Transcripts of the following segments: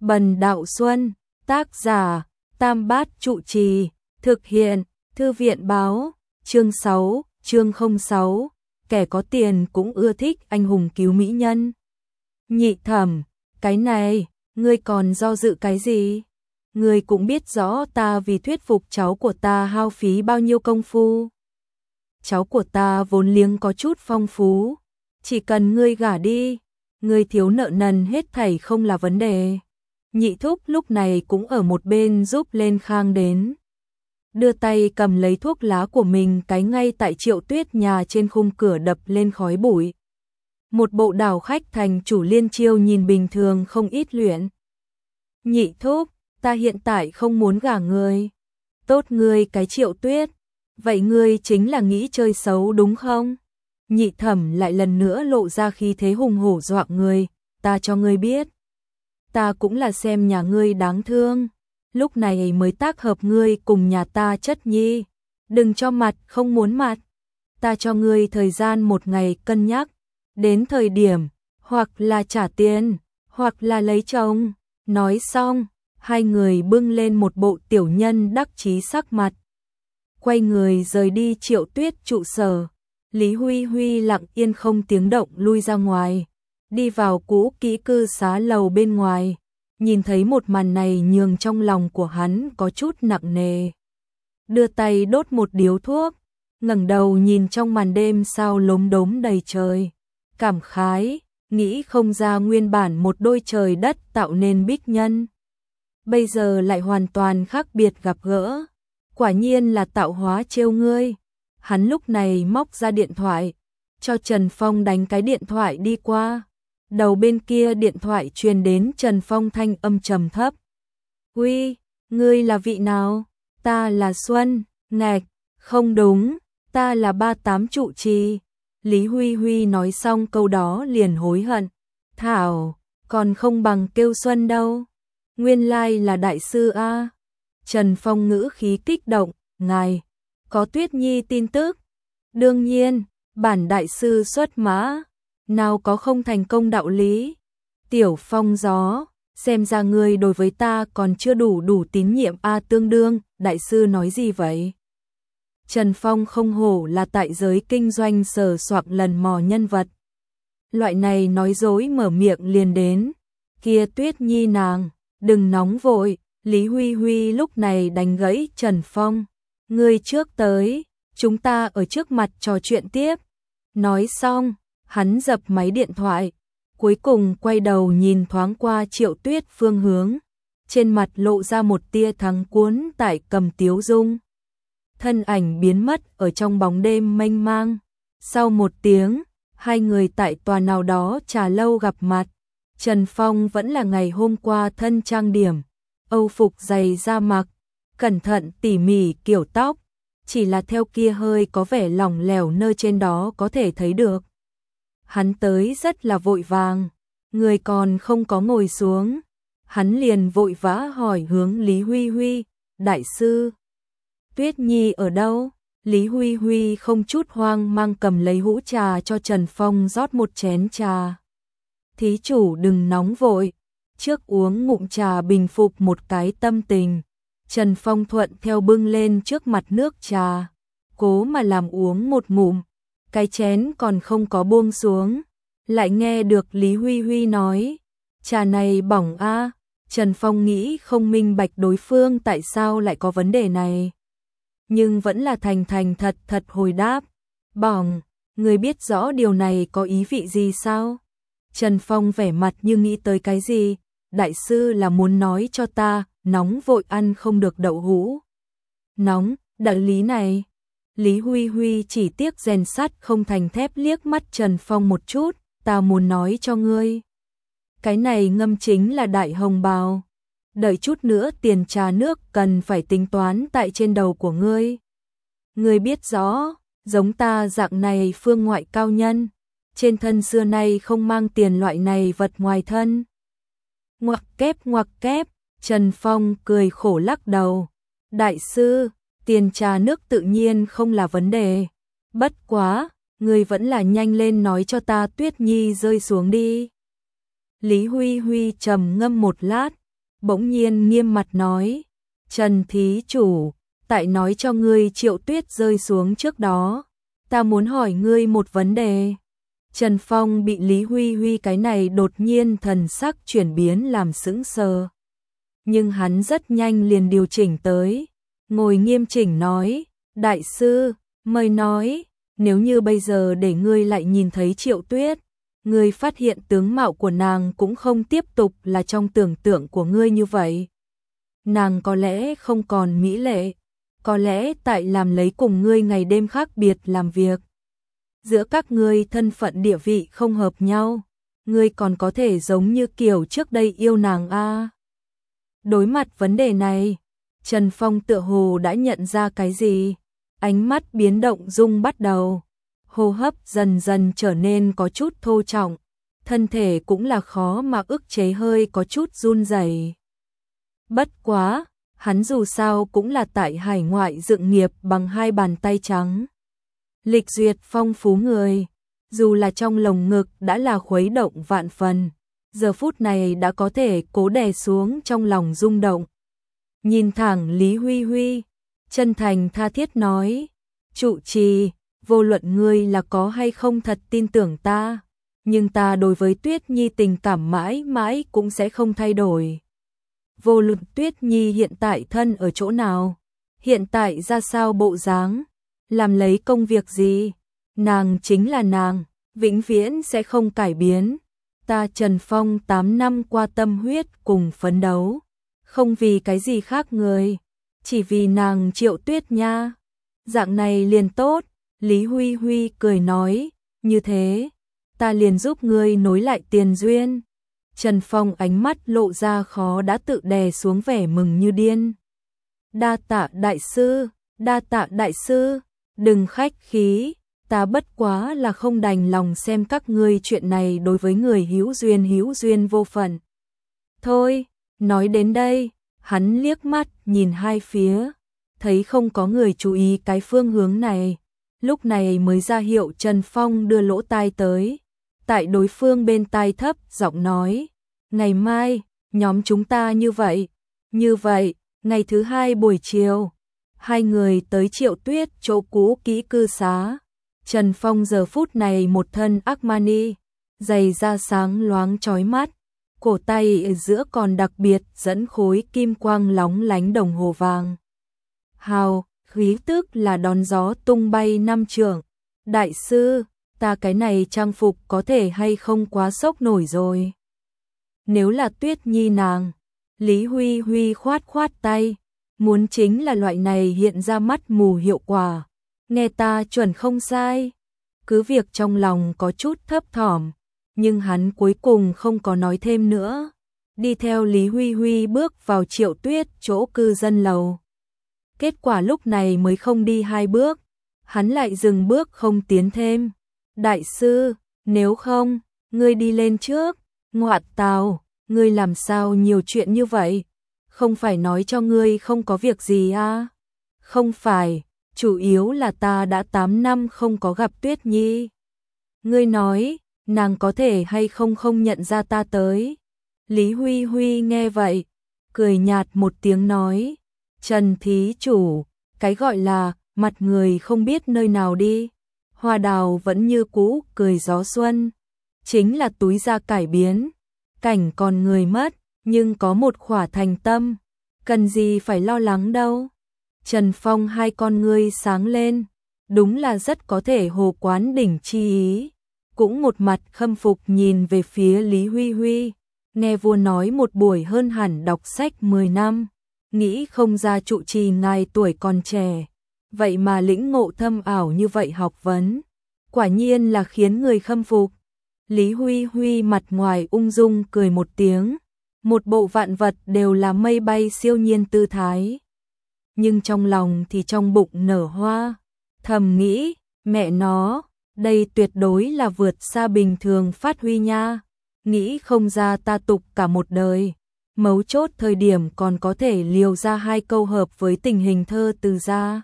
Bần Đạo Xuân, tác giả, Tam Bát Trụ Trì, thực hiện, Thư viện báo, chương 6, chương 06, kẻ có tiền cũng ưa thích anh hùng cứu mỹ nhân. Nhị Thẩm, cái này, ngươi còn do dự cái gì? Ngươi cũng biết rõ ta vì thuyết phục cháu của ta hao phí bao nhiêu công phu. Cháu của ta vốn liếng có chút phong phú, chỉ cần ngươi gả đi, ngươi thiếu nợ nần hết thảy không là vấn đề. Nhị Thúc lúc này cũng ở một bên giúp lên khang đến. Đưa tay cầm lấy thuốc lá của mình cái ngay tại Triệu Tuyết nhà trên khung cửa đập lên khói bụi. Một bộ đảo khách thành chủ liên chiêu nhìn bình thường không ít luyện. Nhị Thúc, ta hiện tại không muốn gả ngươi. Tốt ngươi cái Triệu Tuyết, vậy ngươi chính là nghĩ chơi xấu đúng không? Nhị Thẩm lại lần nữa lộ ra khí thế hùng hổ dọa ngươi, ta cho ngươi biết. Ta cũng là xem nhà ngươi đáng thương, lúc này mới tác hợp ngươi cùng nhà ta chất nhi. Đừng cho mặt không muốn mặt, ta cho ngươi thời gian một ngày cân nhắc, đến thời điểm, hoặc là trả tiền, hoặc là lấy chồng. Nói xong, hai người bưng lên một bộ tiểu nhân đắc chí sắc mặt. Quay người rời đi Triệu Tuyết trụ sở, Lý Huy Huy lặng yên không tiếng động lui ra ngoài. Đi vào cũ kỹ cư xá lầu bên ngoài, nhìn thấy một màn này nhường trong lòng của hắn có chút nặng nề. Đưa tay đốt một điếu thuốc, ngẩng đầu nhìn trong màn đêm sao lốm đốm đầy trời. Cảm khái, nghĩ không ra nguyên bản một đôi trời đất tạo nên bích nhân. Bây giờ lại hoàn toàn khác biệt gặp gỡ. Quả nhiên là tạo hóa trêu ngươi. Hắn lúc này móc ra điện thoại, cho Trần Phong đánh cái điện thoại đi qua. Đầu bên kia điện thoại truyền đến Trần Phong thanh âm trầm thấp. Uy, ngươi là vị nào? Ta là Xuân, ngạch, không đúng, ta là 38 trụ trì. Lý Huy Huy nói xong câu đó liền hối hận. Thảo, còn không bằng kêu Xuân đâu. Nguyên lai là đại sư A. Trần Phong ngữ khí kích động, ngài, có Tuyết Nhi tin tức. Đương nhiên, bản đại sư xuất mã. Nào có không thành công đạo lý. Tiểu Phong gió, xem ra ngươi đối với ta còn chưa đủ tín nhiệm a. Tương đương, đại sư nói gì vậy? Trần Phong không hổ là tại giới kinh doanh sờ soạng lần mò nhân vật. Loại này nói dối mở miệng liền đến. Kia Tuyết Nhi nàng, đừng nóng vội. Lý Huy Huy lúc này đánh gãy Trần Phong. Ngươi trước tới, chúng ta ở trước mặt trò chuyện tiếp. Nói xong, hắn dập máy điện thoại, cuối cùng quay đầu nhìn thoáng qua Triệu Tuyết phương hướng, trên mặt lộ ra một tia thắng cuốn tại cầm tiếu dung. Thân ảnh biến mất ở trong bóng đêm mênh mang. Sau một tiếng, hai người tại tòa nào đó trà lâu gặp mặt. Trần Phong vẫn là ngày hôm qua thân trang điểm, âu phục dày da mặc, cẩn thận tỉ mỉ kiểu tóc, chỉ là theo kia hơi có vẻ lỏng lẻo nơi trên đó có thể thấy được. Hắn tới rất là vội vàng, người còn không có ngồi xuống. Hắn liền vội vã hỏi hướng Lý Huy Huy, đại sư, Tuyết Nhi ở đâu? Lý Huy Huy không chút hoang mang cầm lấy hũ trà cho Trần Phong rót một chén trà. Thí chủ đừng nóng vội, trước uống ngụm trà bình phục một cái tâm tình. Trần Phong thuận theo bưng lên trước mặt nước trà, cố mà làm uống một ngụm. Cái chén còn không có buông xuống, lại nghe được Lý Huy Huy nói, trà này bỏng a. Trần Phong nghĩ không minh bạch đối phương tại sao lại có vấn đề này, nhưng vẫn là thành thật hồi đáp, bỏng, người biết rõ điều này có ý vị gì sao? Trần Phong vẻ mặt như nghĩ tới cái gì, đại sư là muốn nói cho ta, nóng vội ăn không được đậu hũ. Nóng, đạo lý này. Lý Huy Huy chỉ tiếc rèn sắt không thành thép liếc mắt Trần Phong một chút, ta muốn nói cho ngươi. Cái này ngâm chính là đại hồng bào. Đợi chút nữa tiền trà nước cần phải tính toán tại trên đầu của ngươi. Ngươi biết rõ, giống ta dạng này phương ngoại cao nhân, trên thân xưa nay không mang tiền loại này vật ngoài thân. Ngoặc kép, Trần Phong cười khổ lắc đầu. Đại sư, tiền trà nước tự nhiên không là vấn đề. Bất quá, ngươi vẫn là nhanh lên nói cho ta Tuyết Nhi rơi xuống đi. Lý Huy Huy trầm ngâm một lát, bỗng nhiên nghiêm mặt nói, Trần thí chủ, tại nói cho ngươi Triệu Tuyết rơi xuống trước đó, ta muốn hỏi ngươi một vấn đề. Trần Phong bị Lý Huy Huy cái này đột nhiên thần sắc chuyển biến làm sững sờ. Nhưng hắn rất nhanh liền điều chỉnh tới, ngồi nghiêm chỉnh nói, đại sư, mời nói, nếu như bây giờ để ngươi lại nhìn thấy Triệu Tuyết, ngươi phát hiện tướng mạo của nàng cũng không tiếp tục là trong tưởng tượng của ngươi như vậy. Nàng có lẽ không còn mỹ lệ, có lẽ tại làm lấy cùng ngươi ngày đêm khác biệt làm việc. Giữa các ngươi thân phận địa vị không hợp nhau, ngươi còn có thể giống như kiểu trước đây yêu nàng a. Đối mặt vấn đề này, Trần Phong tựa hồ đã nhận ra cái gì, ánh mắt biến động rung bắt đầu, hô hấp dần dần trở nên có chút thô trọng, thân thể cũng là khó mà ức chế hơi có chút run rẩy. Bất quá, hắn dù sao cũng là tại hải ngoại dựng nghiệp bằng hai bàn tay trắng. Lịch duyệt phong phú người, dù là trong lồng ngực đã là khuấy động vạn phần, giờ phút này đã có thể cố đè xuống trong lòng rung động. Nhìn thẳng Lý Huy Huy, chân thành tha thiết nói, trụ trì, vô luận ngươi là có hay không thật tin tưởng ta, nhưng ta đối với Tuyết Nhi tình cảm mãi mãi cũng sẽ không thay đổi. Vô luận Tuyết Nhi hiện tại thân ở chỗ nào, hiện tại ra sao bộ dáng, làm lấy công việc gì, nàng chính là nàng, vĩnh viễn sẽ không cải biến. Ta Trần Phong 8 năm qua tâm huyết cùng phấn đấu, không vì cái gì khác người, chỉ vì nàng Triệu Tuyết nha. Dạng này liền tốt, Lý Huy Huy cười nói, như thế, ta liền giúp ngươi nối lại tiền duyên. Trần Phong ánh mắt lộ ra khó đã tự đè xuống vẻ mừng như điên. Đa tạ đại sư, đa tạ đại sư, đừng khách khí, ta bất quá là không đành lòng xem các ngươi chuyện này đối với người hữu duyên vô phận. Thôi, nói đến đây, hắn liếc mắt nhìn hai phía, thấy không có người chú ý cái phương hướng này, lúc này mới ra hiệu Trần Phong đưa lỗ tai tới, tại đối phương bên tai thấp giọng nói, ngày mai, nhóm chúng ta như vậy, ngày thứ hai buổi chiều, hai người tới Triệu Tuyết chỗ cũ kỹ cư xá. Trần Phong giờ phút này một thân Armani, giày da sáng loáng chói mắt, cổ tay ở giữa còn đặc biệt dẫn khối kim quang lóng lánh đồng hồ vàng. Hào, khí tức là đón gió tung bay năm trượng. Đại sư, ta cái này trang phục có thể hay không quá sốc nổi rồi. Nếu là Tuyết Nhi nàng, Lý Huy Huy khoát khoát tay, muốn chính là loại này hiện ra mắt mù hiệu quả. Nghe ta chuẩn không sai. Cứ việc trong lòng có chút thấp thỏm, nhưng hắn cuối cùng không có nói thêm nữa. Đi theo Lý Huy Huy bước vào Triệu Tuyết chỗ cư dân lầu. Kết quả lúc này mới không đi hai bước, hắn lại dừng bước không tiến thêm. Đại sư, nếu không, ngươi đi lên trước. Ngoạn tào, ngươi làm sao nhiều chuyện như vậy? Không phải nói cho ngươi không có việc gì à? Không phải, chủ yếu là ta đã 8 năm không có gặp Tuyết Nhi. Ngươi nói, nàng có thể hay không nhận ra ta tới. Lý Huy Huy nghe vậy, cười nhạt một tiếng nói, Trần thí chủ, cái gọi là mặt người không biết nơi nào đi. Hoa đào vẫn như cũ cười gió xuân, chính là túi da cải biến, cảnh còn người mất, nhưng có một khỏa thành tâm, cần gì phải lo lắng đâu. Trần Phong hai con ngươi sáng lên, đúng là rất có thể hồ quán đỉnh chi ý, cũng một mặt khâm phục nhìn về phía Lý Huy Huy, nghe vua nói một buổi hơn hẳn đọc sách 10 năm, nghĩ không ra trụ trì ngài tuổi còn trẻ, vậy mà lĩnh ngộ thâm ảo như vậy học vấn, quả nhiên là khiến người khâm phục. Lý Huy Huy mặt ngoài ung dung cười một tiếng, một bộ vạn vật đều là mây bay siêu nhiên tư thái. Nhưng trong lòng thì trong bụng nở hoa, thầm nghĩ, mẹ nó, đây tuyệt đối là vượt xa bình thường phát huy nha, nghĩ không ra ta tục cả một đời, mấu chốt thời điểm còn có thể liều ra hai câu hợp với tình hình thơ từ ra.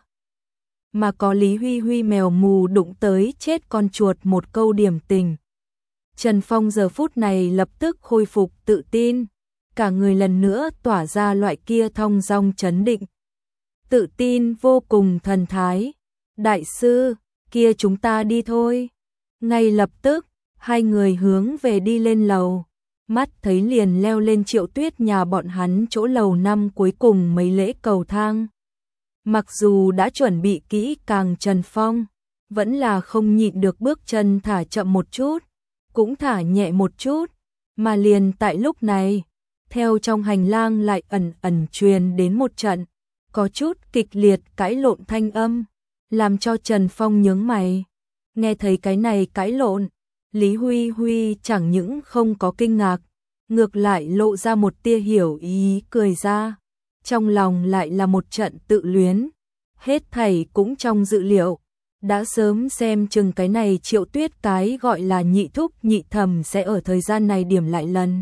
Mà có Lý Huy Huy mèo mù đụng tới chết con chuột một câu điểm tình. Trần Phong giờ phút này lập tức khôi phục tự tin, cả người lần nữa tỏa ra loại kia thong dong chấn định, tự tin vô cùng thần thái. Đại sư, kia chúng ta đi thôi. Ngay lập tức, hai người hướng về đi lên lầu. Mắt thấy liền leo lên Triệu Tuyết nhà bọn hắn chỗ lầu 5 cuối cùng mấy lễ cầu thang. Mặc dù đã chuẩn bị kỹ càng, Trần Phong vẫn là không nhịn được bước chân thả chậm một chút, cũng thả nhẹ một chút, mà liền tại lúc này, theo trong hành lang lại ẩn ẩn truyền đến một trận có chút kịch liệt cãi lộn thanh âm, làm cho Trần Phong nhướng mày. Nghe thấy cái này cãi lộn, Lý Huy Huy chẳng những không có kinh ngạc, ngược lại lộ ra một tia hiểu ý cười ra, trong lòng lại là một trận tự luyến. Hết thảy cũng trong dự liệu, đã sớm xem chừng cái này Triệu Tuyết cái gọi là nhị thúc nhị thẩm sẽ ở thời gian này điểm lại lần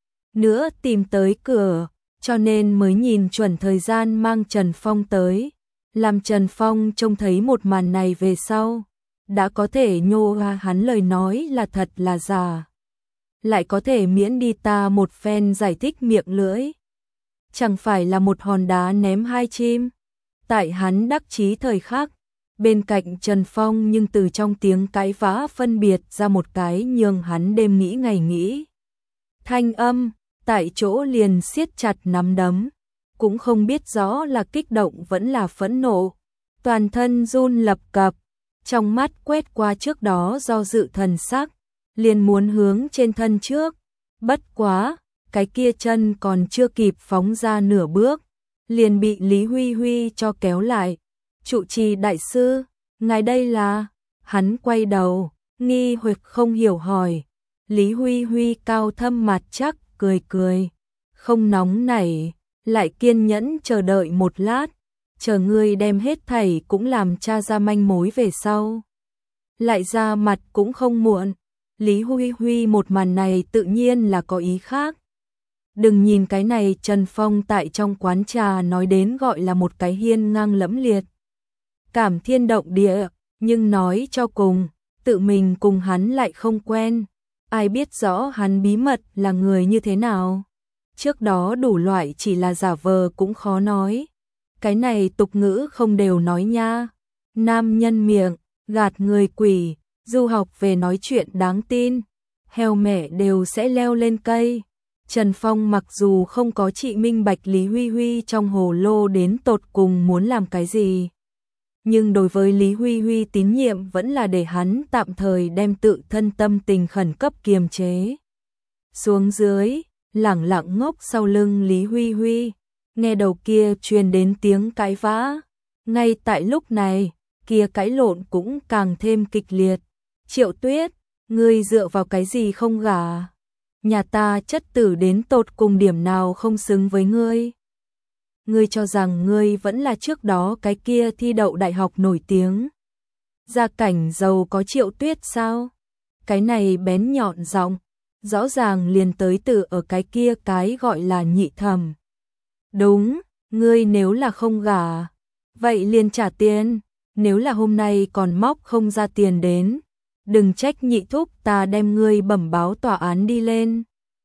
nữa tìm tới cửa, cho nên mới nhìn chuẩn thời gian mang Trần Phong tới. Làm Trần Phong trông thấy một màn này về sau, đã có thể nhô ra hắn lời nói là thật là giả, lại có thể miễn đi ta một phen giải thích miệng lưỡi. Chẳng phải là một hòn đá ném hai chim. Tại hắn đắc chí thời khắc, bên cạnh Trần Phong nhưng từ trong tiếng cãi vã phân biệt ra một cái nhường hắn đêm nghĩ ngày nghĩ. Thanh âm, tại chỗ liền siết chặt nắm đấm, cũng không biết rõ là kích động vẫn là phẫn nộ. Toàn thân run lập cập, trong mắt quét qua trước đó do dự thần sắc, liền muốn hướng trên thân trước. Bất quá, cái kia chân còn chưa kịp phóng ra nửa bước, liền bị Lý Huy Huy cho kéo lại. Trụ trì đại sư, ngài đây là? Hắn quay đầu, nghi hoặc không hiểu hỏi. Lý Huy Huy cao thâm mặt chắc, cười cười, không nóng nảy, lại kiên nhẫn chờ đợi một lát, chờ ngươi đem hết thảy cũng làm tra ra manh mối về sau. Lại ra mặt cũng không muộn. Lý Huy Huy một màn này tự nhiên là có ý khác. Đừng nhìn cái này Trần Phong tại trong quán trà nói đến gọi là một cái hiên ngang lẫm liệt, cảm thiên động địa, nhưng nói cho cùng, tự mình cùng hắn lại không quen. Ai biết rõ hắn bí mật là người như thế nào. Trước đó đủ loại chỉ là giả vờ cũng khó nói. Cái này tục ngữ không đều nói nha. Nam nhân miệng, gạt người quỷ, du học về nói chuyện đáng tin. Heo mẹ đều sẽ leo lên cây. Trần Phong mặc dù không có trị minh bạch Lý Huy Huy trong hồ lô đến tột cùng muốn làm cái gì, nhưng đối với Lý Huy Huy tín nhiệm vẫn là để hắn tạm thời đem tự thân tâm tình khẩn cấp kiềm chế xuống dưới, lẳng lặng ngốc sau lưng Lý Huy Huy, nghe đầu kia truyền đến tiếng cãi vã. Ngay tại lúc này, kia cãi lộn cũng càng thêm kịch liệt. Triệu Tuyết, ngươi dựa vào cái gì không gả? Nhà ta chất tử đến tột cùng điểm nào không xứng với ngươi? Ngươi cho rằng ngươi vẫn là trước đó cái kia thi đậu đại học nổi tiếng, gia cảnh giàu có Triệu Tuyết sao? Cái này bén nhọn giọng, rõ ràng liền tới từ ở cái kia cái gọi là nhị thẩm. Đúng, ngươi nếu là không gả, vậy liền trả tiền, nếu là hôm nay còn móc không ra tiền đến, đừng trách nhị thúc ta đem ngươi bẩm báo tòa án đi lên.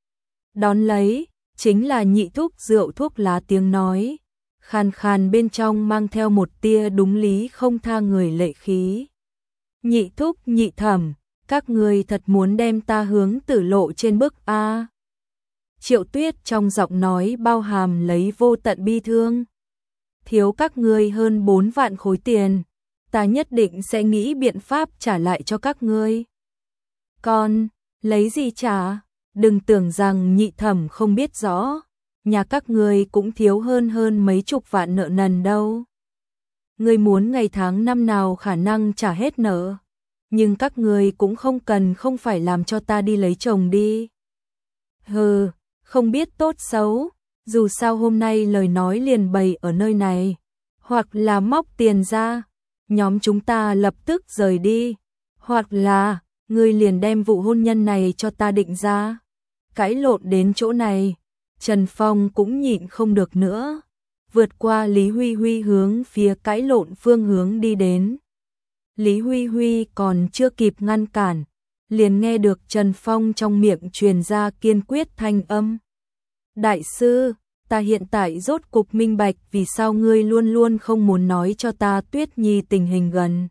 Đón lấy, chính là nhị thúc rượu thuốc lá tiếng nói, khàn khàn bên trong mang theo một tia đúng lý không tha người lệ khí. Nhị thúc nhị thẩm, các ngươi thật muốn đem ta hướng tử lộ trên bức a? Triệu Tuyết trong giọng nói bao hàm lấy vô tận bi thương. Thiếu các ngươi hơn 4 vạn khối tiền, ta nhất định sẽ nghĩ biện pháp trả lại cho các ngươi. Còn, lấy gì trả? Đừng tưởng rằng nhị thẩm không biết rõ, nhà các ngươi cũng thiếu hơn mấy chục vạn nợ nần đâu. Ngươi muốn ngày tháng năm nào khả năng trả hết nợ, nhưng các ngươi cũng không cần không phải làm cho ta đi lấy chồng đi. Hừ, không biết tốt xấu, dù sao hôm nay lời nói liền bày ở nơi này, hoặc là móc tiền ra, nhóm chúng ta lập tức rời đi, hoặc là ngươi liền đem vụ hôn nhân này cho ta định ra. Cãi lộn đến chỗ này, Trần Phong cũng nhịn không được nữa, vượt qua Lý Huy Huy hướng phía cãi lộn phương hướng đi đến. Lý Huy Huy còn chưa kịp ngăn cản, liền nghe được Trần Phong trong miệng truyền ra kiên quyết thanh âm. Đại sư, ta hiện tại rốt cục minh bạch vì sao ngươi luôn luôn không muốn nói cho ta Tuyết Nhi tình hình gần.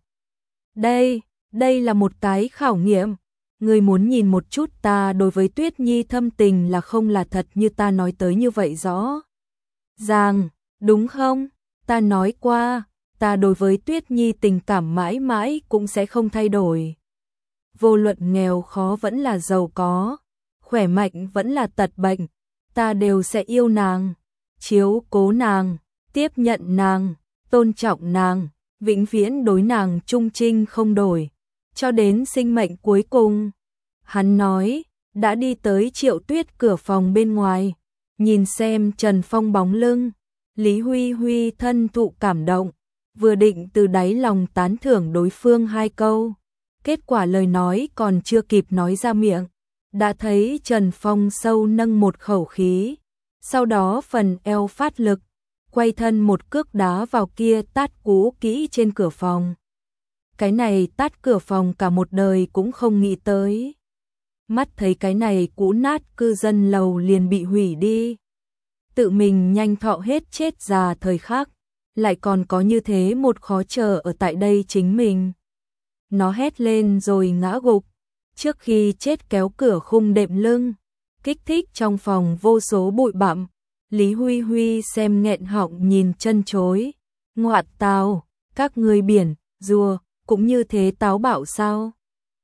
Đây là một cái khảo nghiệm. Ngươi muốn nhìn một chút ta đối với Tuyết Nhi thâm tình là không là thật như ta nói tới như vậy rõ ràng, đúng không? Ta nói qua, ta đối với Tuyết Nhi tình cảm mãi mãi cũng sẽ không thay đổi. Vô luận nghèo khó vẫn là giàu có, khỏe mạnh vẫn là tật bệnh, ta đều sẽ yêu nàng, chiếu cố nàng, tiếp nhận nàng, tôn trọng nàng, vĩnh viễn đối nàng trung trinh không đổi, cho đến sinh mệnh cuối cùng. Hắn nói, đã đi tới Triệu Tuyết cửa phòng bên ngoài, nhìn xem Trần Phong bóng lưng, Lý Huy Huy thân thụ cảm động, vừa định từ đáy lòng tán thưởng đối phương 2 câu. Kết quả lời nói còn chưa kịp nói ra miệng, đã thấy Trần Phong sâu nâng một khẩu khí, sau đó phần eo phát lực, quay thân một cước đá vào kia tát cú kỹ trên cửa phòng. Cái này tát cửa phòng cả một đời cũng không nghĩ tới. Mắt thấy cái này cú nát cư dân lầu liền bị hủy đi. Tự mình nhanh thọ hết chết già thời khắc, lại còn có như thế một khó chờ ở tại đây chính mình. Nó hét lên rồi ngã gục, trước khi chết kéo cửa khung đệm lưng, kích thích trong phòng vô số bụi bặm. Lý Huy Huy xem nghẹn họng nhìn chân chối, ngoạn tào, các ngươi biển, rùa, cũng như thế táo bạo sao?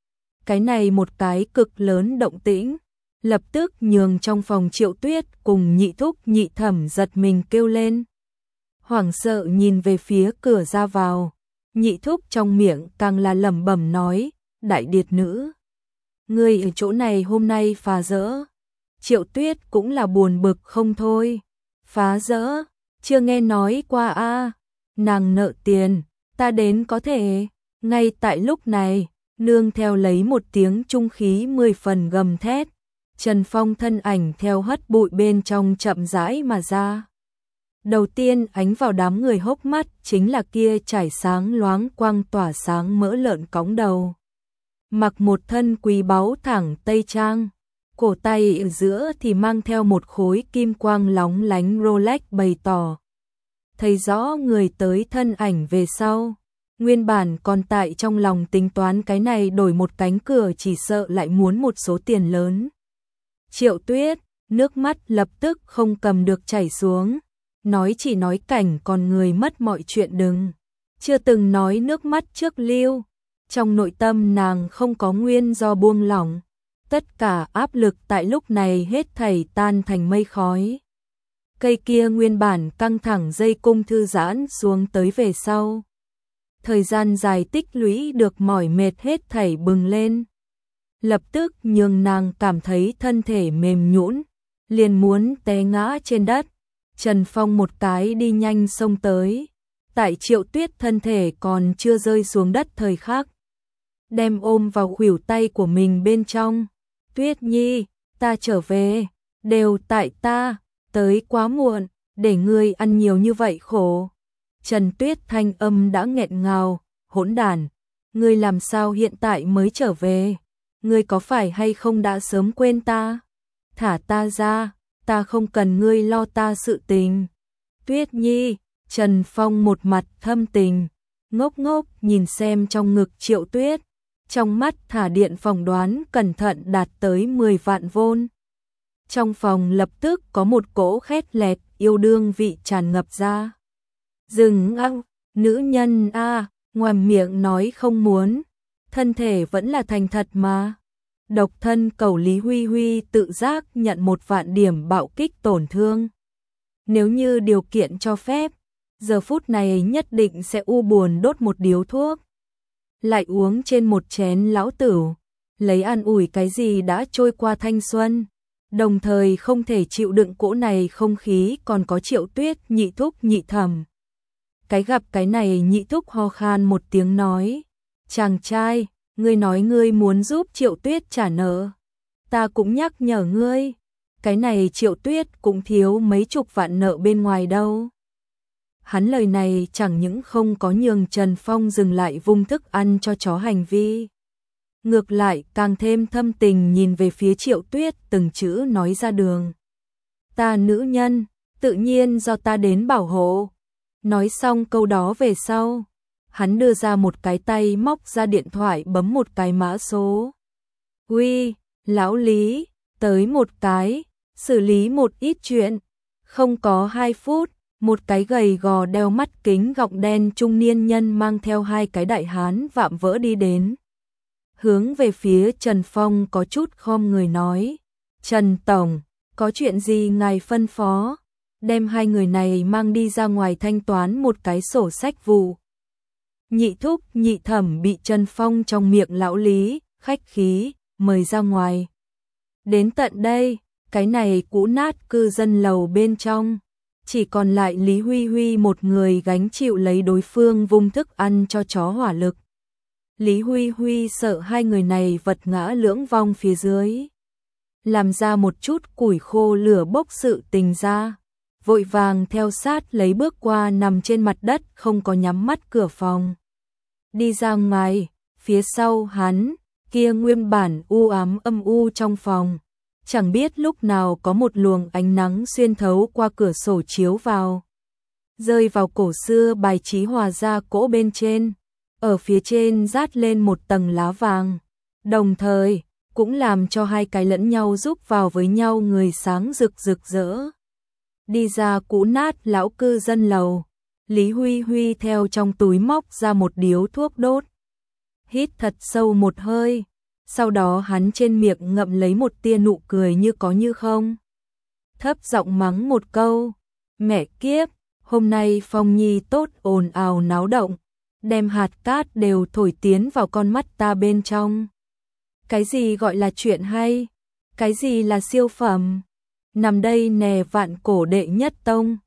Cái này một cái cực lớn động tĩnh, lập tức nhường trong phòng Triệu Tuyết cùng nhị thúc nhị thẩm giật mình kêu lên. Hoảng sợ nhìn về phía cửa ra vào, nhị thúc trong miệng càng là lẩm bẩm nói, đại điệt nữ. Ngươi ở chỗ này hôm nay phá rỡ. Triệu Tuyết cũng là buồn bực không thôi. Phá rỡ, chưa nghe nói qua a. Nàng nợ tiền, ta đến có thể. Ngay tại lúc này, nương theo lấy một tiếng trung khí 10 phần gầm thét, Trần Phong thân ảnh theo hất bụi bên trong chậm rãi mà ra. Đầu tiên ánh vào đám người hốc mắt chính là kia trải sáng loáng quang tỏa sáng mỡ lợn cõng đầu. Mặc một thân quý báu thẳng tây trang, cổ tay ở giữa thì mang theo một khối kim quang lóng lánh Rolex bày tỏ. Thấy rõ người tới thân ảnh về sau, nguyên bản còn tại trong lòng tính toán cái này đổi một cánh cửa chỉ sợ lại muốn một số tiền lớn. Triệu Tuyết, nước mắt lập tức không cầm được chảy xuống, chỉ nói cảnh còn người mất mọi chuyện đừng. Chưa từng nói nước mắt trước lưu, trong nội tâm nàng không có nguyên do buông lỏng, tất cả áp lực tại lúc này hết thảy tan thành mây khói. Cây kia nguyên bản căng thẳng dây cung thư giãn xuống tới về sau. Thời gian dài tích lũy được mỏi mệt hết thảy bừng lên. Lập tức nhường nàng cảm thấy thân thể mềm nhũn, liền muốn té ngã trên đất. Trần Phong một cái đi nhanh xông tới, tại Triệu Tuyết thân thể còn chưa rơi xuống đất thời khắc, đem ôm vào khuỷu tay của mình bên trong. Tuyết Nhi, ta trở về, đều tại ta, tới quá muộn, để ngươi ăn nhiều như vậy khổ. Trần Tuyết thanh âm đã nghẹn ngào, hỗn đản, ngươi làm sao hiện tại mới trở về? Ngươi có phải hay không đã sớm quên ta? Thả ta ra, ta không cần ngươi lo ta sự tình. Tuyết Nhi, Trần Phong một mặt thâm tình, ngốc ngốc nhìn xem trong ngực Triệu Tuyết, trong mắt thả điện phỏng đoán cẩn thận đạt tới 10 vạn vôn. Trong phòng lập tức có một cỗ khét lẹt yêu đương vị tràn ngập ra. Dừng ăng, nữ nhân a, ngoàm miệng nói không muốn, thân thể vẫn là thành thật mà. Độc thân cầu Lý Huy Huy tự giác nhận 1 vạn điểm bạo kích tổn thương. Nếu như điều kiện cho phép, giờ phút này nhất định sẽ u buồn đốt một điếu thuốc. Lại uống trên một chén lão tửu, lấy an ủi cái gì đã trôi qua thanh xuân. Đồng thời không thể chịu đựng cỗ này không khí còn có Triệu Tuyết nhị thúc nhị thẩm. Cái gặp cái này nhị thúc ho khan một tiếng nói, chàng trai, ngươi nói ngươi muốn giúp Triệu Tuyết trả nợ. Ta cũng nhắc nhở ngươi, cái này Triệu Tuyết cũng thiếu mấy chục vạn nợ bên ngoài đâu. Hắn lời này chẳng những không có nhường Trần Phong dừng lại vung thức ăn cho chó hành vi. Ngược lại càng thêm thâm tình nhìn về phía Triệu Tuyết từng chữ nói ra đường. ta nữ nhân, tự nhiên do ta đến bảo hộ. Nói xong câu đó về sau, hắn đưa ra một cái tay móc ra điện thoại bấm một cái mã số. Uy, lão Lý, tới một cái, xử lý một ít chuyện. Không có 2 phút, một cái gầy gò đeo mắt kính gọng đen trung niên nhân mang theo 2 cái đại hán vạm vỡ đi đến. Hướng về phía Trần Phong có chút khom người nói, Trần Tổng, có chuyện gì ngài phân phó? Đem 2 người này mang đi ra ngoài thanh toán một cái sổ sách vụ. Nhị thúc nhị thẩm bị Trần Phong trong miệng lão Lý, khách khí, mời ra ngoài. Đến tận đây, cái này cũ nát cư dân lầu bên trong, chỉ còn lại Lý Huy Huy một người gánh chịu lấy đối phương vung thức ăn cho chó hỏa lực. Lý Huy Huy sợ 2 người này vật ngã lưỡng vong phía dưới, làm ra một chút củi khô lửa bốc sự tình ra, vội vàng theo sát lấy bước qua nằm trên mặt đất không có nhắm mắt cửa phòng. Đi ra ngoài, phía sau hắn, kia nguyên bản u ám âm u trong phòng, chẳng biết lúc nào có một luồng ánh nắng xuyên thấu qua cửa sổ chiếu vào, rơi vào cổ xưa bài trí hòa ra cỗ bên trên, ở phía trên dát lên một tầng lá vàng, đồng thời cũng làm cho 2 cái lẫn nhau giúp vào với nhau người sáng rực rực rỡ. Đi ra cũ nát lão cư dân lầu, Lý Huy Huy theo trong túi móc ra một điếu thuốc đốt. Hít thật sâu một hơi, sau đó hắn trên miệng ngậm lấy một tia nụ cười như có như không. Thấp giọng mắng một câu, mẹ kiếp, hôm nay Phong Nhi tốt ồn ào náo động, đem hạt cát đều thổi tiến vào con mắt ta bên trong. Cái gì gọi là chuyện hay? Cái gì là siêu phẩm? Nằm đây nè vạn cổ đệ nhất tông.